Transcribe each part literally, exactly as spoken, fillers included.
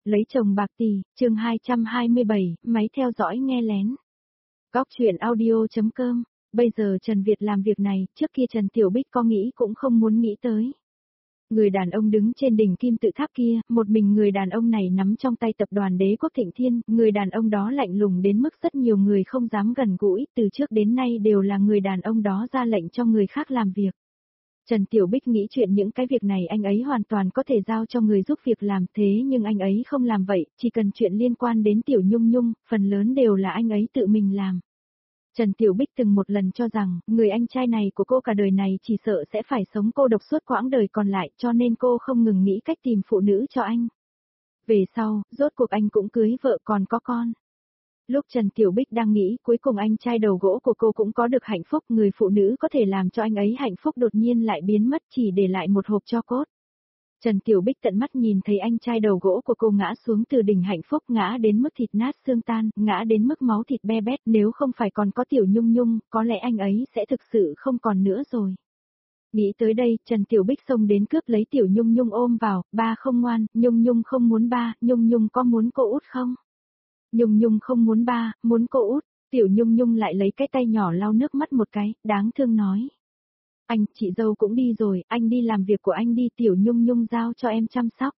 Lấy chồng bạc tỷ, chương hai trăm hai mươi bảy, máy theo dõi nghe lén. Góc chuyện audio.com. Bây giờ Trần Việt làm việc này, trước kia Trần Tiểu Bích có nghĩ cũng không muốn nghĩ tới. Người đàn ông đứng trên đỉnh kim tự tháp kia, một mình người đàn ông này nắm trong tay tập đoàn Đế Quốc Thịnh Thiên, người đàn ông đó lạnh lùng đến mức rất nhiều người không dám gần gũi, từ trước đến nay đều là người đàn ông đó ra lệnh cho người khác làm việc. Trần Tiểu Bích nghĩ chuyện những cái việc này anh ấy hoàn toàn có thể giao cho người giúp việc làm, thế nhưng anh ấy không làm vậy, chỉ cần chuyện liên quan đến Tiểu Nhung Nhung, phần lớn đều là anh ấy tự mình làm. Trần Tiểu Bích từng một lần cho rằng, người anh trai này của cô cả đời này chỉ sợ sẽ phải sống cô độc suốt quãng đời còn lại, cho nên cô không ngừng nghĩ cách tìm phụ nữ cho anh. Về sau, rốt cuộc anh cũng cưới vợ còn có con. Lúc Trần Tiểu Bích đang nghĩ cuối cùng anh trai đầu gỗ của cô cũng có được hạnh phúc, người phụ nữ có thể làm cho anh ấy hạnh phúc đột nhiên lại biến mất, chỉ để lại một hộp tro cốt. Trần Tiểu Bích tận mắt nhìn thấy anh trai đầu gỗ của cô ngã xuống từ đỉnh hạnh phúc, ngã đến mức thịt nát xương tan, ngã đến mức máu thịt be bét, nếu không phải còn có Tiểu Nhung Nhung, có lẽ anh ấy sẽ thực sự không còn nữa rồi. Nghĩ tới đây, Trần Tiểu Bích xông đến cướp lấy Tiểu Nhung Nhung ôm vào, ba không ngoan, Nhung Nhung không muốn ba, Nhung Nhung có muốn cô út không? Nhung Nhung không muốn ba, muốn cô út. Tiểu Nhung Nhung lại lấy cái tay nhỏ lau nước mắt một cái, đáng thương nói. Anh, chị dâu cũng đi rồi, anh đi làm việc của anh đi, Tiểu Nhung Nhung giao cho em chăm sóc.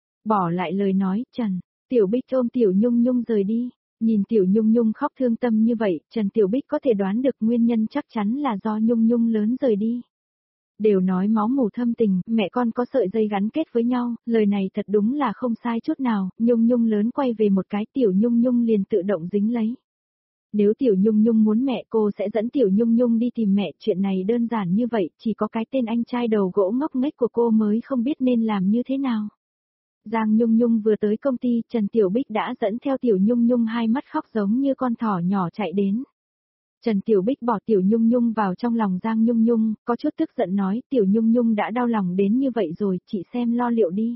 Bỏ lại lời nói, Trần. Tiểu Bích ôm Tiểu Nhung Nhung rời đi. Nhìn Tiểu Nhung Nhung khóc thương tâm như vậy, Trần Tiểu Bích có thể đoán được nguyên nhân chắc chắn là do Nhung Nhung lớn rời đi. Đều nói máu mủ thâm tình, mẹ con có sợi dây gắn kết với nhau, lời này thật đúng là không sai chút nào, Nhung Nhung lớn quay về một cái, Tiểu Nhung Nhung liền tự động dính lấy. Nếu Tiểu Nhung Nhung muốn mẹ, cô sẽ dẫn Tiểu Nhung Nhung đi tìm mẹ, chuyện này đơn giản như vậy, chỉ có cái tên anh trai đầu gỗ ngốc nghếch của cô mới không biết nên làm như thế nào. Giang Nhung Nhung vừa tới công ty, Trần Tiểu Bích đã dẫn theo Tiểu Nhung Nhung hai mắt khóc giống như con thỏ nhỏ chạy đến. Trần Tiểu Bích bỏ Tiểu Nhung Nhung vào trong lòng Giang Nhung Nhung, có chút tức giận nói, Tiểu Nhung Nhung đã đau lòng đến như vậy rồi, chị xem lo liệu đi.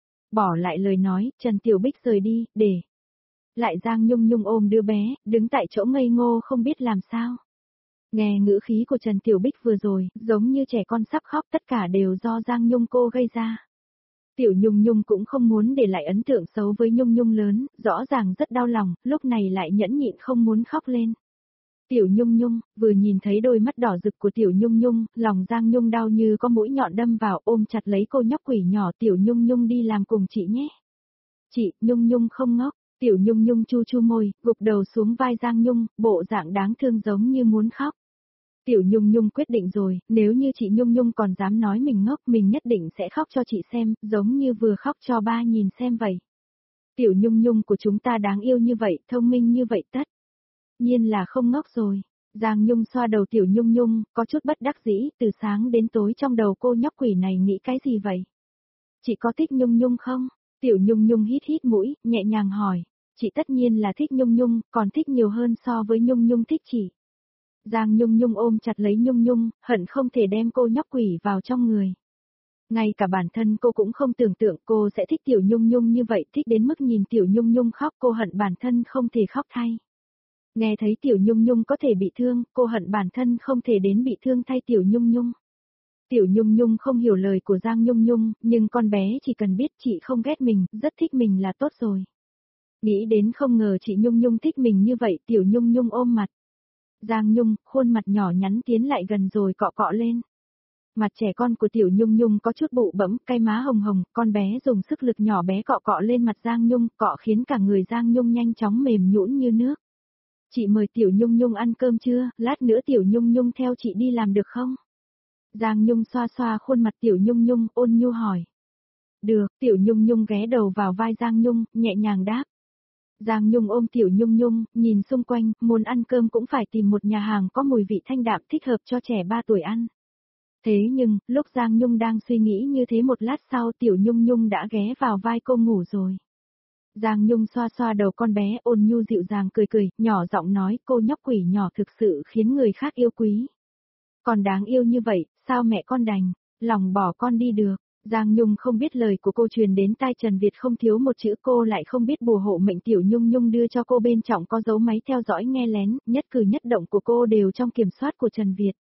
Bỏ lại lời nói, Trần Tiểu Bích rời đi, để lại Giang Nhung Nhung ôm đứa bé, đứng tại chỗ ngây ngô không biết làm sao. Nghe ngữ khí của Trần Tiểu Bích vừa rồi, giống như trẻ con sắp khóc, tất cả đều do Giang Nhung cô gây ra. Tiểu Nhung Nhung cũng không muốn để lại ấn tượng xấu với Nhung Nhung lớn, rõ ràng rất đau lòng, lúc này lại nhẫn nhịn không muốn khóc lên. Tiểu Nhung Nhung, vừa nhìn thấy đôi mắt đỏ rực của Tiểu Nhung Nhung, lòng Giang Nhung đau như có mũi nhọn đâm vào, ôm chặt lấy cô nhóc quỷ nhỏ, Tiểu Nhung Nhung đi làm cùng chị nhé. Chị, Nhung Nhung không ngốc. Tiểu Nhung Nhung chu chu môi, gục đầu xuống vai Giang Nhung, bộ dạng đáng thương giống như muốn khóc. Tiểu Nhung Nhung quyết định rồi, nếu như chị Nhung Nhung còn dám nói mình ngốc, mình nhất định sẽ khóc cho chị xem, giống như vừa khóc cho ba nhìn xem vậy. Tiểu Nhung Nhung của chúng ta đáng yêu như vậy, thông minh như vậy tất nhiên là không ngốc rồi. Giang Nhung xoa đầu Tiểu Nhung Nhung, có chút bất đắc dĩ, từ sáng đến tối trong đầu cô nhóc quỷ này nghĩ cái gì vậy? Chị có thích Nhung Nhung không? Tiểu Nhung Nhung hít hít mũi, nhẹ nhàng hỏi. Chị tất nhiên là thích Nhung Nhung, còn thích nhiều hơn so với Nhung Nhung thích chị. Giang Nhung Nhung ôm chặt lấy Nhung Nhung, hận không thể đem cô nhóc quỷ vào trong người. Ngay cả bản thân cô cũng không tưởng tượng cô sẽ thích Tiểu Nhung Nhung như vậy, thích đến mức nhìn Tiểu Nhung Nhung khóc, cô hận bản thân không thể khóc thay. Nghe thấy Tiểu Nhung Nhung có thể bị thương, cô hận bản thân không thể đến bị thương thay Tiểu Nhung Nhung. Tiểu Nhung Nhung không hiểu lời của Giang Nhung Nhung, nhưng con bé chỉ cần biết chị không ghét mình, rất thích mình là tốt rồi. Nghĩ đến không ngờ chị Nhung Nhung thích mình như vậy, Tiểu Nhung Nhung ôm mặt. Giang Nhung, khuôn mặt nhỏ nhắn tiến lại gần rồi cọ cọ lên. Mặt trẻ con của Tiểu Nhung Nhung có chút bụ bẫm, cay má hồng hồng, con bé dùng sức lực nhỏ bé cọ cọ lên mặt Giang Nhung, cọ khiến cả người Giang Nhung nhanh chóng mềm nhũn như nước. Chị mời Tiểu Nhung Nhung ăn cơm chưa, lát nữa Tiểu Nhung Nhung theo chị đi làm được không? Giang Nhung xoa xoa khuôn mặt Tiểu Nhung Nhung, ôn nhu hỏi. Được, Tiểu Nhung Nhung ghé đầu vào vai Giang Nhung, nhẹ nhàng đáp. Giang Nhung ôm Tiểu Nhung Nhung, nhìn xung quanh, muốn ăn cơm cũng phải tìm một nhà hàng có mùi vị thanh đạm thích hợp cho trẻ ba tuổi ăn. Thế nhưng, lúc Giang Nhung đang suy nghĩ như thế một lát sau Tiểu Nhung Nhung đã ghé vào vai cô ngủ rồi. Giang Nhung xoa xoa đầu con bé, ôn nhu dịu dàng cười cười, nhỏ giọng nói, cô nhóc quỷ nhỏ thực sự khiến người khác yêu quý. Còn đáng yêu như vậy, sao mẹ con đành lòng bỏ con đi được? Giang Nhung không biết lời của cô truyền đến tai Trần Việt không thiếu một chữ, cô lại không biết bùa hộ mệnh Tiểu Nhung Nhung đưa cho cô bên trong có dấu máy theo dõi nghe lén, nhất cử nhất động của cô đều trong kiểm soát của Trần Việt.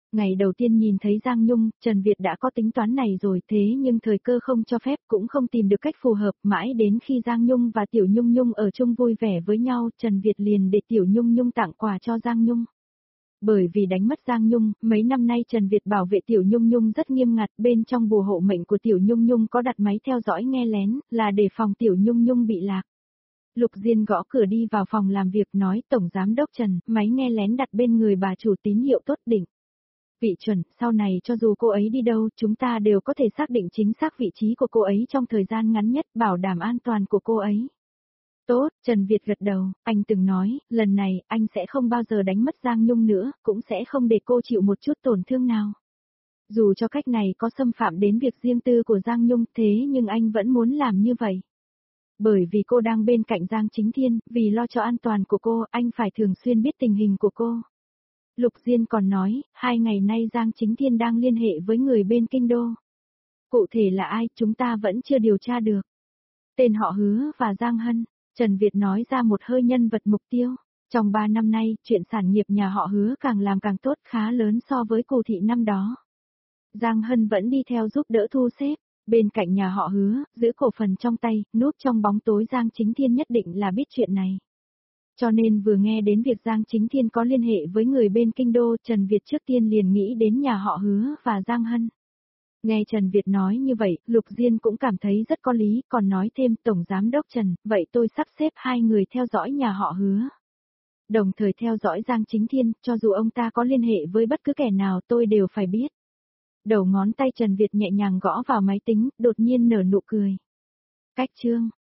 Ngày đầu tiên nhìn thấy Giang Nhung, Trần Việt đã có tính toán này rồi, thế nhưng thời cơ không cho phép, cũng không tìm được cách phù hợp, mãi đến khi Giang Nhung và Tiểu Nhung Nhung ở chung vui vẻ với nhau, Trần Việt liền để Tiểu Nhung Nhung tặng quà cho Giang Nhung. Bởi vì đánh mất Giang Nhung, mấy năm nay Trần Việt bảo vệ Tiểu Nhung Nhung rất nghiêm ngặt, bên trong bùa hộ mệnh của Tiểu Nhung Nhung có đặt máy theo dõi nghe lén, là để phòng Tiểu Nhung Nhung bị lạc. Lục Diên gõ cửa đi vào phòng làm việc nói, Tổng Giám Đốc Trần, máy nghe lén đặt bên người bà chủ tín hiệu tốt đỉnh. Vị chuẩn, sau này cho dù cô ấy đi đâu, chúng ta đều có thể xác định chính xác vị trí của cô ấy trong thời gian ngắn nhất, bảo đảm an toàn của cô ấy. Tốt, Trần Việt gật đầu, anh từng nói, lần này, anh sẽ không bao giờ đánh mất Giang Nhung nữa, cũng sẽ không để cô chịu một chút tổn thương nào. Dù cho cách này có xâm phạm đến việc riêng tư của Giang Nhung, thế nhưng anh vẫn muốn làm như vậy. Bởi vì cô đang bên cạnh Giang Chính Thiên, vì lo cho an toàn của cô, anh phải thường xuyên biết tình hình của cô. Lục Diên còn nói, hai ngày nay Giang Chính Thiên đang liên hệ với người bên kinh đô. Cụ thể là ai, chúng ta vẫn chưa điều tra được. Tên họ Hứa và Giang Hân, Trần Việt nói ra một hơi nhân vật mục tiêu. Trong ba năm nay, chuyện sản nghiệp nhà họ Hứa càng làm càng tốt, khá lớn so với Cù Thị năm đó. Giang Hân vẫn đi theo giúp đỡ thu xếp. Bên cạnh nhà họ Hứa, giữ cổ phần trong tay, núp trong bóng tối Giang Chính Thiên nhất định là biết chuyện này. Cho nên vừa nghe đến việc Giang Chính Thiên có liên hệ với người bên kinh đô, Trần Việt trước tiên liền nghĩ đến nhà họ Hứa và Giang Hân. Nghe Trần Việt nói như vậy, Lục Diên cũng cảm thấy rất có lý, còn nói thêm, Tổng Giám Đốc Trần, vậy tôi sắp xếp hai người theo dõi nhà họ Hứa. Đồng thời theo dõi Giang Chính Thiên, cho dù ông ta có liên hệ với bất cứ kẻ nào tôi đều phải biết. Đầu ngón tay Trần Việt nhẹ nhàng gõ vào máy tính, đột nhiên nở nụ cười. Cách chương